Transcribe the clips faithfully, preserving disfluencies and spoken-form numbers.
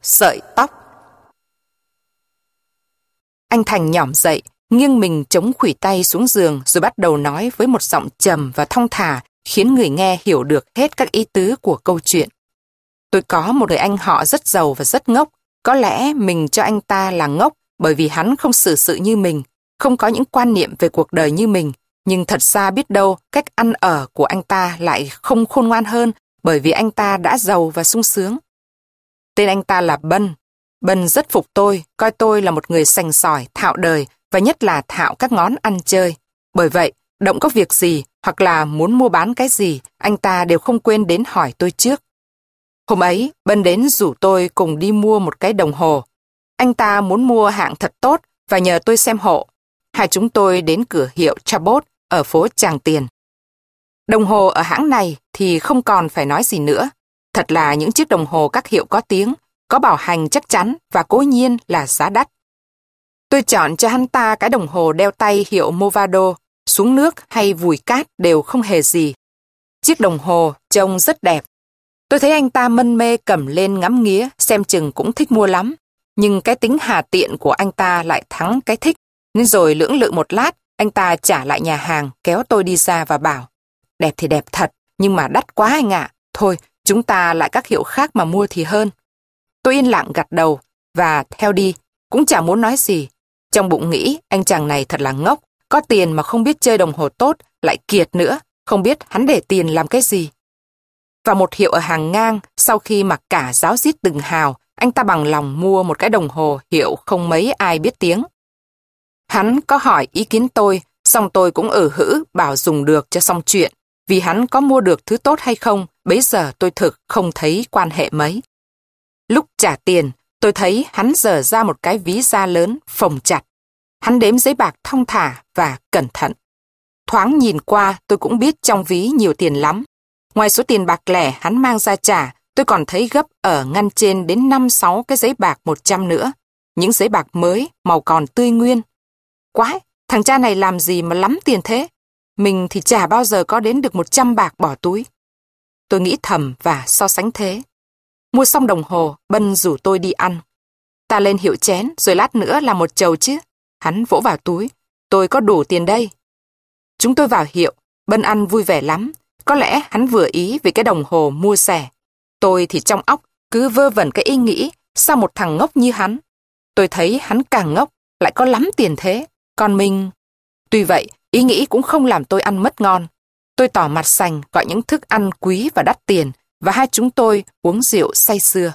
sợi tóc. Anh Thành nhỏm dậy, nghiêng mình chống khuỷu tay xuống giường rồi bắt đầu nói với một giọng trầm và thong thả, khiến người nghe hiểu được hết các ý tứ của câu chuyện. Tôi có một người anh họ rất giàu và rất ngốc. Có lẽ mình cho anh ta là ngốc bởi vì hắn không xử sự như mình, không có những quan niệm về cuộc đời như mình. Nhưng thật ra biết đâu cách ăn ở của anh ta lại không khôn ngoan hơn bởi vì anh ta đã giàu và sung sướng. Tên anh ta là Bân. Bân rất phục tôi, coi tôi là một người sành sỏi, thạo đời và nhất là thạo các ngón ăn chơi. Bởi vậy, động có việc gì hoặc là muốn mua bán cái gì, anh ta đều không quên đến hỏi tôi trước. Hôm ấy, Bân đến rủ tôi cùng đi mua một cái đồng hồ. Anh ta muốn mua hạng thật tốt và nhờ tôi xem hộ. Hai chúng tôi đến cửa hiệu Chabot ở phố Tràng Tiền. Đồng hồ ở hãng này thì không còn phải nói gì nữa. Thật là những chiếc đồng hồ các hiệu có tiếng, có bảo hành chắc chắn và cố nhiên là giá đắt. Tôi chọn cho hắn ta cái đồng hồ đeo tay hiệu Movado, xuống nước hay vùi cát đều không hề gì. Chiếc đồng hồ trông rất đẹp. Tôi thấy anh ta mân mê cầm lên ngắm nghía, xem chừng cũng thích mua lắm. Nhưng cái tính hà tiện của anh ta lại thắng cái thích. Nên rồi lưỡng lự một lát, anh ta trả lại nhà hàng, kéo tôi đi ra và bảo: đẹp thì đẹp thật, nhưng mà đắt quá anh ạ. Thôi, chúng ta lại các hiệu khác mà mua thì hơn. Tôi yên lặng gật đầu và theo đi, cũng chẳng muốn nói gì. Trong bụng nghĩ anh chàng này thật là ngốc, có tiền mà không biết chơi đồng hồ tốt, lại kiệt nữa, không biết hắn để tiền làm cái gì. Và một hiệu ở hàng ngang, sau khi mặc cả ráo riết từng hào, anh ta bằng lòng mua một cái đồng hồ hiệu không mấy ai biết tiếng. Hắn có hỏi ý kiến tôi, xong tôi cũng ở hữ bảo dùng được cho xong chuyện, vì hắn có mua được thứ tốt hay không, bấy giờ tôi thực không thấy quan hệ mấy. Lúc trả tiền, tôi thấy hắn giở ra một cái ví da lớn, phồng chặt. Hắn đếm giấy bạc thong thả và cẩn thận. Thoáng nhìn qua, tôi cũng biết trong ví nhiều tiền lắm. Ngoài số tiền bạc lẻ hắn mang ra trả, tôi còn thấy gấp ở ngăn trên đến năm sáu cái giấy bạc một trăm nữa. Những giấy bạc mới, màu còn tươi nguyên. Quái, thằng cha này làm gì mà lắm tiền thế? Mình thì chả bao giờ có đến được một trăm bạc bỏ túi. Tôi nghĩ thầm và so sánh thế. Mua xong đồng hồ, Bân rủ tôi đi ăn. Ta lên hiệu chén, rồi lát nữa là một chầu chứ. Hắn vỗ vào túi. Tôi có đủ tiền đây. Chúng tôi vào hiệu, Bân ăn vui vẻ lắm. Có lẽ hắn vừa ý về cái đồng hồ mua rẻ. Tôi thì trong óc cứ vơ vẩn cái ý nghĩ, sao một thằng ngốc như hắn. Tôi thấy hắn càng ngốc, lại có lắm tiền thế. Còn mình... Tuy vậy, ý nghĩ cũng không làm tôi ăn mất ngon. Tôi tỏ mặt sành gọi những thức ăn quý và đắt tiền, và hai chúng tôi uống rượu say sưa.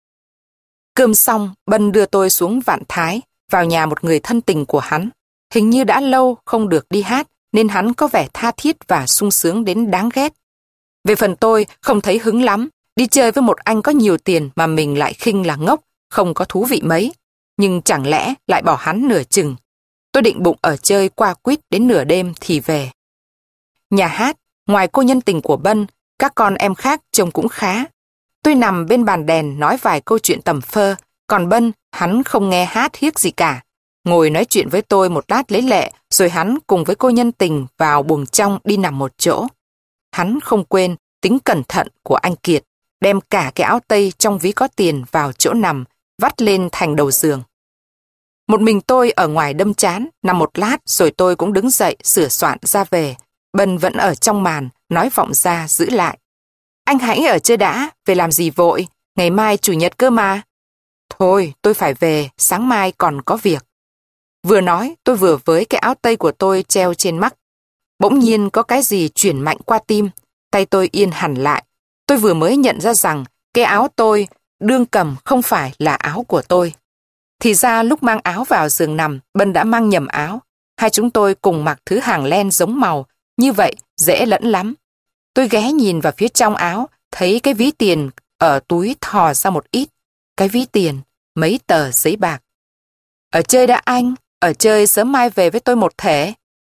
Cơm xong, Bân đưa tôi xuống Vạn Thái, vào nhà một người thân tình của hắn. Hình như đã lâu không được đi hát, nên hắn có vẻ tha thiết và sung sướng đến đáng ghét. Về phần tôi, không thấy hứng lắm, đi chơi với một anh có nhiều tiền mà mình lại khinh là ngốc, không có thú vị mấy. Nhưng chẳng lẽ lại bỏ hắn nửa chừng. Tôi định bụng ở chơi qua quýt đến nửa đêm thì về. Nhà hát, ngoài cô nhân tình của Bân, các con em khác trông cũng khá. Tôi nằm bên bàn đèn nói vài câu chuyện tầm phơ, còn Bân, hắn không nghe hát hiếc gì cả. Ngồi nói chuyện với tôi một lát lấy lệ, rồi hắn cùng với cô nhân tình vào buồng trong đi nằm một chỗ. Hắn không quên tính cẩn thận của anh Kiệt, đem cả cái áo tây trong ví có tiền vào chỗ nằm, vắt lên thành đầu giường. Một mình tôi ở ngoài đâm chán, nằm một lát rồi tôi cũng đứng dậy sửa soạn ra về. Bân vẫn ở trong màn, nói vọng ra giữ lại. Anh hãy ở chơi đã, về làm gì vội, ngày mai chủ nhật cơ mà. Thôi, tôi phải về, sáng mai còn có việc. Vừa nói, tôi vừa với cái áo tây của tôi treo trên mắt. Bỗng nhiên có cái gì chuyển mạnh qua tim, tay tôi yên hẳn lại. Tôi vừa mới nhận ra rằng cái áo tôi đương cầm không phải là áo của tôi. Thì ra lúc mang áo vào giường nằm, Bân đã mang nhầm áo. Hai chúng tôi cùng mặc thứ hàng len giống màu, như vậy dễ lẫn lắm. Tôi ghé nhìn vào phía trong áo, thấy cái ví tiền ở túi thò ra một ít. Cái ví tiền, mấy tờ giấy bạc. Ở chơi đã anh, ở chơi sớm mai về với tôi một thể.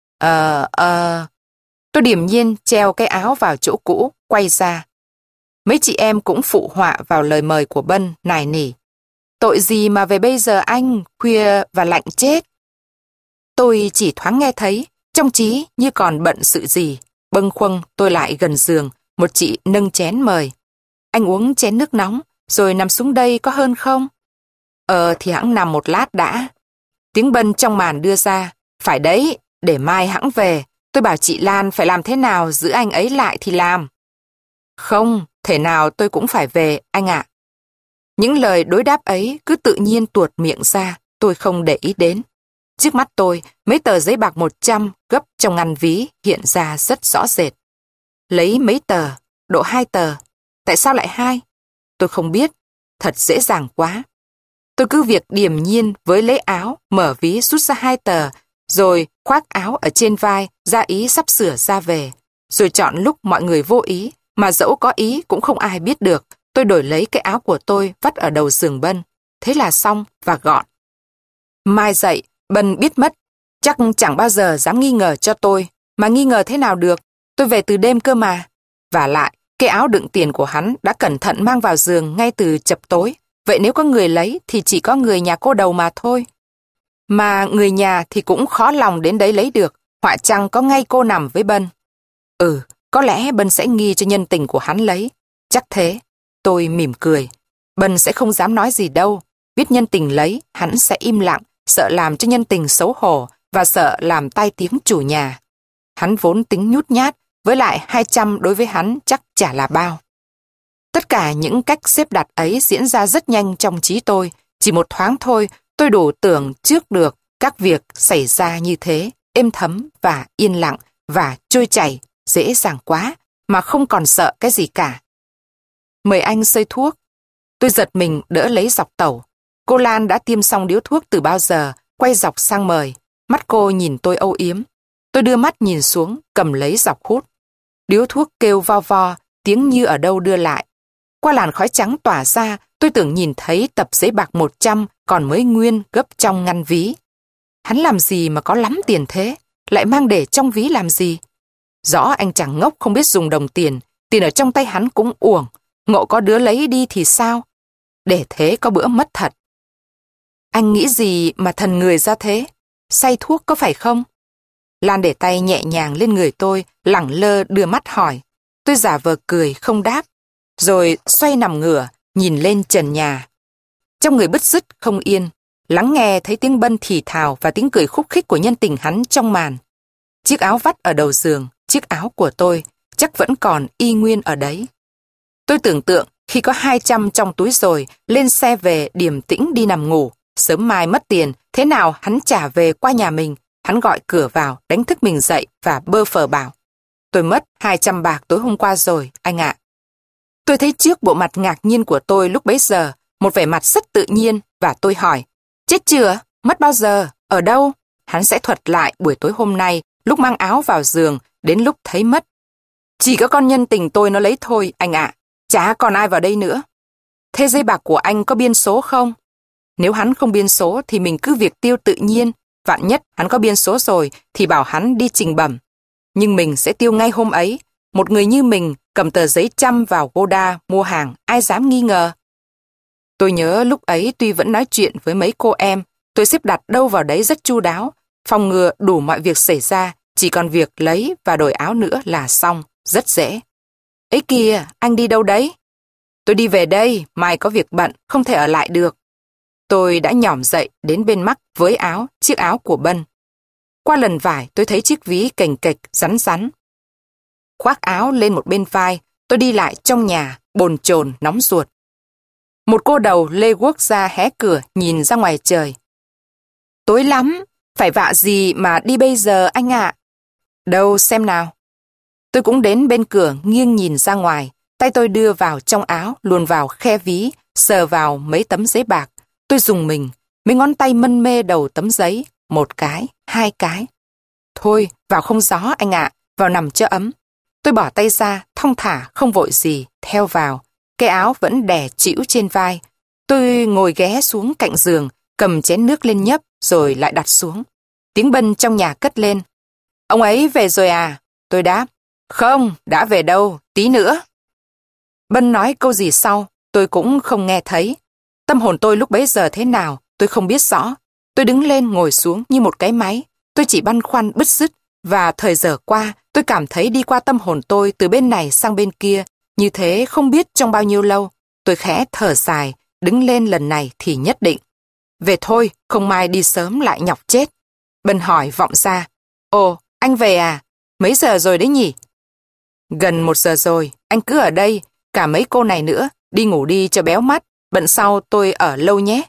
Ờ, ờ... Tôi điềm nhiên treo cái áo vào chỗ cũ, quay ra. Mấy chị em cũng phụ họa vào lời mời của Bân, nài nỉ. Tội gì mà về bây giờ anh, khuya và lạnh chết. Tôi chỉ thoáng nghe thấy, trong trí như còn bận sự gì. Bâng khuâng tôi lại gần giường, một chị nâng chén mời. Anh uống chén nước nóng, rồi nằm xuống đây có hơn không? Ờ thì hẵng nằm một lát đã. Tiếng Bân trong màn đưa ra. Phải đấy, để mai hẵng về. Tôi bảo chị Lan phải làm thế nào giữ anh ấy lại thì làm. Không, thể nào tôi cũng phải về, anh ạ. Những lời đối đáp ấy cứ tự nhiên tuột miệng ra, tôi không để ý đến. Trước mắt tôi, mấy tờ giấy bạc một trăm gấp trong ngăn ví hiện ra rất rõ rệt. Lấy mấy tờ, độ hai tờ. Tại sao lại hai? Tôi không biết, thật dễ dàng quá. Tôi cứ việc điềm nhiên với lấy áo, mở ví rút ra hai tờ, rồi khoác áo ở trên vai, ra ý sắp sửa ra về. Rồi chọn lúc mọi người vô ý, mà dẫu có ý cũng không ai biết được, tôi đổi lấy cái áo của tôi vắt ở đầu giường Bân. Thế là xong và gọn. Mai dậy, Bân biết mất. Chắc chẳng bao giờ dám nghi ngờ cho tôi. Mà nghi ngờ thế nào được, tôi về từ đêm cơ mà. Vả lại, cái áo đựng tiền của hắn đã cẩn thận mang vào giường ngay từ chập tối. Vậy nếu có người lấy thì chỉ có người nhà cô Đầu mà thôi. Mà người nhà thì cũng khó lòng đến đấy lấy được, họa chăng có ngay cô nằm với Bân. Ừ, có lẽ Bân sẽ nghi cho nhân tình của hắn lấy. Chắc thế. Tôi mỉm cười. Bân sẽ không dám nói gì đâu. Biết nhân tình lấy, hắn sẽ im lặng, sợ làm cho nhân tình xấu hổ và sợ làm tai tiếng chủ nhà. Hắn vốn tính nhút nhát, với lại hai trăm đối với hắn chắc chả là bao. Tất cả những cách xếp đặt ấy diễn ra rất nhanh trong trí tôi. Chỉ một thoáng thôi, tôi đủ tưởng trước được các việc xảy ra như thế, êm thấm và yên lặng và trôi chảy, dễ dàng quá, mà không còn sợ cái gì cả. Mời anh xơi thuốc. Tôi giật mình đỡ lấy dọc tẩu. Cô Lan đã tiêm xong điếu thuốc từ bao giờ, quay dọc sang mời. Mắt cô nhìn tôi âu yếm. Tôi đưa mắt nhìn xuống, cầm lấy dọc hút. Điếu thuốc kêu vo vo, tiếng như ở đâu đưa lại. Qua làn khói trắng tỏa ra, tôi tưởng nhìn thấy tập giấy bạc một trăm còn mới nguyên gấp trong ngăn ví. Hắn làm gì mà có lắm tiền thế, lại mang để trong ví làm gì? Rõ anh chàng ngốc không biết dùng đồng tiền, tiền ở trong tay hắn cũng uổng, ngộ có đứa lấy đi thì sao? Để thế có bữa mất thật. Anh nghĩ gì mà thần người ra thế? Say thuốc có phải không? Lan để tay nhẹ nhàng lên người tôi, lẳng lơ đưa mắt hỏi. Tôi giả vờ cười không đáp, rồi xoay nằm ngửa, nhìn lên trần nhà. Trong người bứt rứt không yên, lắng nghe thấy tiếng Bân thì thào và tiếng cười khúc khích của nhân tình hắn trong màn. Chiếc áo vắt ở đầu giường, chiếc áo của tôi, chắc vẫn còn y nguyên ở đấy. Tôi tưởng tượng khi có hai trăm trong túi rồi, lên xe về điềm tĩnh đi nằm ngủ. Sớm mai mất tiền, thế nào hắn trả về qua nhà mình. Hắn gọi cửa vào, đánh thức mình dậy và bơ phờ bảo. Tôi mất hai trăm bạc tối hôm qua rồi, anh ạ. Tôi thấy trước bộ mặt ngạc nhiên của tôi lúc bấy giờ, một vẻ mặt rất tự nhiên, và tôi hỏi. Chết chưa? Mất bao giờ? Ở đâu? Hắn sẽ thuật lại buổi tối hôm nay, lúc mang áo vào giường, đến lúc thấy mất. Chỉ có con nhân tình tôi nó lấy thôi, anh ạ. Chả còn ai vào đây nữa. Thế giấy bạc của anh có biên số không? Nếu hắn không biên số thì mình cứ việc tiêu tự nhiên. Vạn nhất hắn có biên số rồi thì bảo hắn đi trình bẩm. Nhưng mình sẽ tiêu ngay hôm ấy. Một người như mình cầm tờ giấy trăm vào Goda mua hàng, ai dám nghi ngờ. Tôi nhớ lúc ấy tuy vẫn nói chuyện với mấy cô em, tôi xếp đặt đâu vào đấy rất chu đáo, phòng ngừa đủ mọi việc xảy ra, chỉ còn việc lấy và đổi áo nữa là xong, rất dễ. Ấy kìa, anh đi đâu đấy? Tôi đi về đây, mai có việc bận, không thể ở lại được. Tôi đã nhỏm dậy đến bên Mắc với áo, chiếc áo của Bân. Qua lần vải tôi thấy chiếc ví cành kệch, rắn rắn. Khoác áo lên một bên vai, tôi đi lại trong nhà, bồn chồn nóng ruột. Một cô Đầu lê guốc ra hé cửa nhìn ra ngoài trời. Tối lắm, phải vạ gì mà đi bây giờ anh ạ? Đâu xem nào. Tôi cũng đến bên cửa nghiêng nhìn ra ngoài, tay tôi đưa vào trong áo, luồn vào khe ví, sờ vào mấy tấm giấy bạc. Tôi dùng mình, mấy ngón tay mân mê đầu tấm giấy, một cái, hai cái. Thôi, vào không gió anh ạ, vào nằm cho ấm. Tôi bỏ tay ra, thong thả, không vội gì, theo vào. Cái áo vẫn đè chĩu trên vai. Tôi ngồi ghé xuống cạnh giường, cầm chén nước lên nhấp, rồi lại đặt xuống. Tiếng Bân trong nhà cất lên. Ông ấy về rồi à? Tôi đáp. Không, đã về đâu, tí nữa. Bân nói câu gì sau, tôi cũng không nghe thấy. Tâm hồn tôi lúc bấy giờ thế nào, tôi không biết rõ. Tôi đứng lên ngồi xuống như một cái máy. Tôi chỉ băn khoăn bứt rứt, và thời giờ qua, tôi cảm thấy đi qua tâm hồn tôi từ bên này sang bên kia. Như thế không biết trong bao nhiêu lâu. tôi khẽ thở dài, đứng lên lần này thì nhất định. Về thôi, không mai đi sớm lại nhọc chết. Bân hỏi vọng ra. Ồ, anh về à? Mấy giờ rồi đấy nhỉ? Gần một giờ rồi, anh cứ ở đây, cả mấy cô này nữa, đi ngủ đi cho béo mắt, bận sau tôi ở lâu nhé.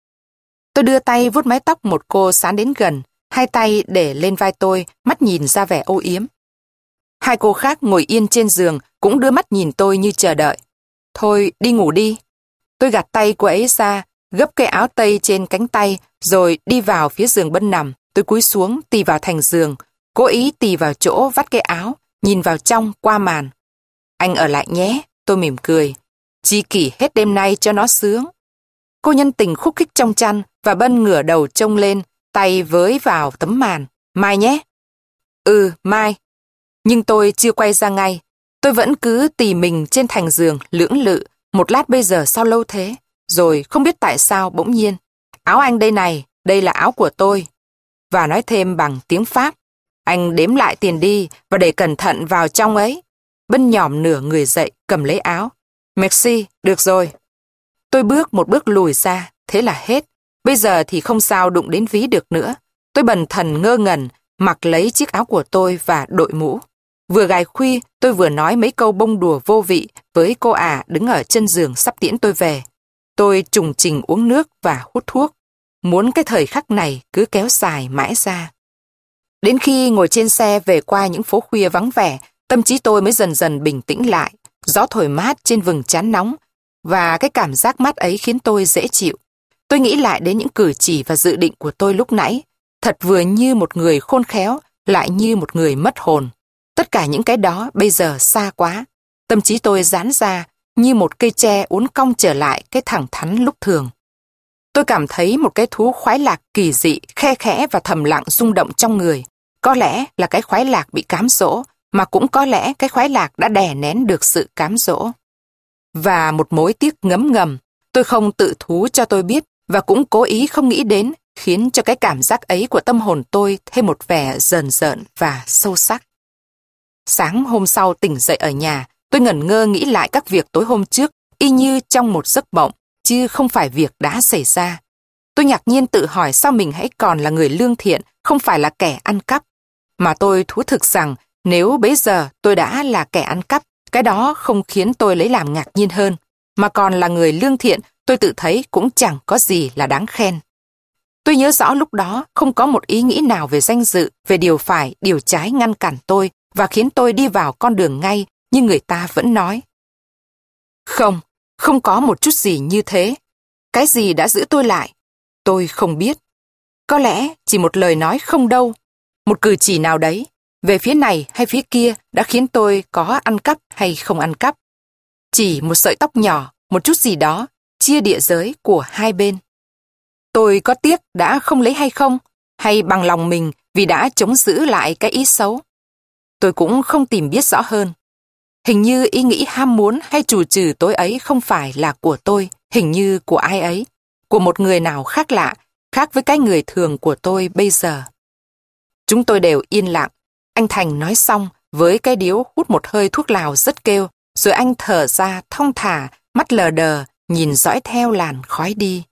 Tôi đưa tay vuốt mái tóc một cô sán đến gần, hai tay để lên vai tôi, mắt nhìn ra vẻ âu yếm. Hai cô khác ngồi yên trên giường, cũng đưa mắt nhìn tôi như chờ đợi. Thôi, đi ngủ đi. Tôi gạt tay cô ấy ra, gấp cái áo tây trên cánh tay, rồi đi vào phía giường Bân nằm. Tôi cúi xuống, tì vào thành giường, cố ý tì vào chỗ vắt cái áo, nhìn vào trong qua màn. Anh ở lại nhé, tôi mỉm cười. Chi kỷ hết đêm nay cho nó sướng. Cô nhân tình khúc khích trong chăn và Bân ngửa đầu trông lên, tay với vào tấm màn. Mai nhé. Ừ, mai. Nhưng tôi chưa quay ra ngay. Tôi vẫn cứ tì mình trên thành giường, lưỡng lự. Một lát bây giờ sao lâu thế? Rồi không biết tại sao bỗng nhiên. Áo anh đây này, đây là áo của tôi. Và nói thêm bằng tiếng Pháp. Anh đếm lại tiền đi và để cẩn thận vào trong ấy. Bân nhòm nửa người dậy, cầm lấy áo. Merci, được rồi. Tôi bước một bước lùi ra, thế là hết. Bây giờ thì không sao đụng đến ví được nữa. Tôi bần thần ngơ ngẩn, mặc lấy chiếc áo của tôi và đội mũ. Vừa gài khuy, tôi vừa nói mấy câu bông đùa vô vị với cô ả đứng ở chân giường sắp tiễn tôi về. Tôi trùng trình uống nước và hút thuốc. Muốn cái thời khắc này cứ kéo dài mãi ra. Đến khi ngồi trên xe về qua những phố khuya vắng vẻ, tâm trí tôi mới dần dần bình tĩnh lại. Gió thổi mát trên vầng trán nóng, và cái cảm giác mát ấy khiến tôi dễ chịu. Tôi nghĩ lại đến những cử chỉ và dự định của tôi lúc nãy. Thật vừa như một người khôn khéo, lại như một người mất hồn. Tất cả những cái đó bây giờ xa quá. Tâm trí tôi giãn ra như một cây tre uốn cong trở lại cái thẳng thắn lúc thường. Tôi cảm thấy một cái thú khoái lạc kỳ dị, khe khẽ và thầm lặng rung động trong người. Có lẽ là cái khoái lạc bị cám dỗ, mà cũng có lẽ cái khoái lạc đã đè nén được sự cám dỗ. Và một mối tiếc ngấm ngầm, tôi không tự thú cho tôi biết và cũng cố ý không nghĩ đến, khiến cho cái cảm giác ấy của tâm hồn tôi thêm một vẻ rờn rợn và sâu sắc. Sáng hôm sau tỉnh dậy ở nhà, tôi ngẩn ngơ nghĩ lại các việc tối hôm trước, y như trong một giấc mộng, chứ không phải việc đã xảy ra. Tôi ngạc nhiên tự hỏi sao mình hãy còn là người lương thiện, không phải là kẻ ăn cắp. Mà tôi thú thực rằng nếu bấy giờ tôi đã là kẻ ăn cắp, cái đó không khiến tôi lấy làm ngạc nhiên hơn. Mà còn là người lương thiện, tôi tự thấy cũng chẳng có gì là đáng khen. Tôi nhớ rõ lúc đó không có một ý nghĩ nào về danh dự, về điều phải, điều trái ngăn cản tôi và khiến tôi đi vào con đường ngay như người ta vẫn nói. Không, không có một chút gì như thế. Cái gì đã giữ tôi lại? Tôi không biết. Có lẽ chỉ một lời nói không đâu, một cử chỉ nào đấy, về phía này hay phía kia đã khiến tôi có ăn cắp hay không ăn cắp. Chỉ một sợi tóc nhỏ, một chút gì đó, chia địa giới của hai bên. Tôi có tiếc đã không lấy hay không, hay bằng lòng mình vì đã chống giữ lại cái ý xấu. Tôi cũng không tìm biết rõ hơn. Hình như ý nghĩ ham muốn hay trù trừ tối ấy không phải là của tôi, hình như của ai ấy, của một người nào khác lạ, khác với cái người thường của tôi bây giờ. Chúng tôi đều yên lặng. Anh Thành nói xong với cái điếu hút một hơi thuốc lào rất kêu, rồi anh thở ra thong thả, mắt lờ đờ, nhìn dõi theo làn khói đi.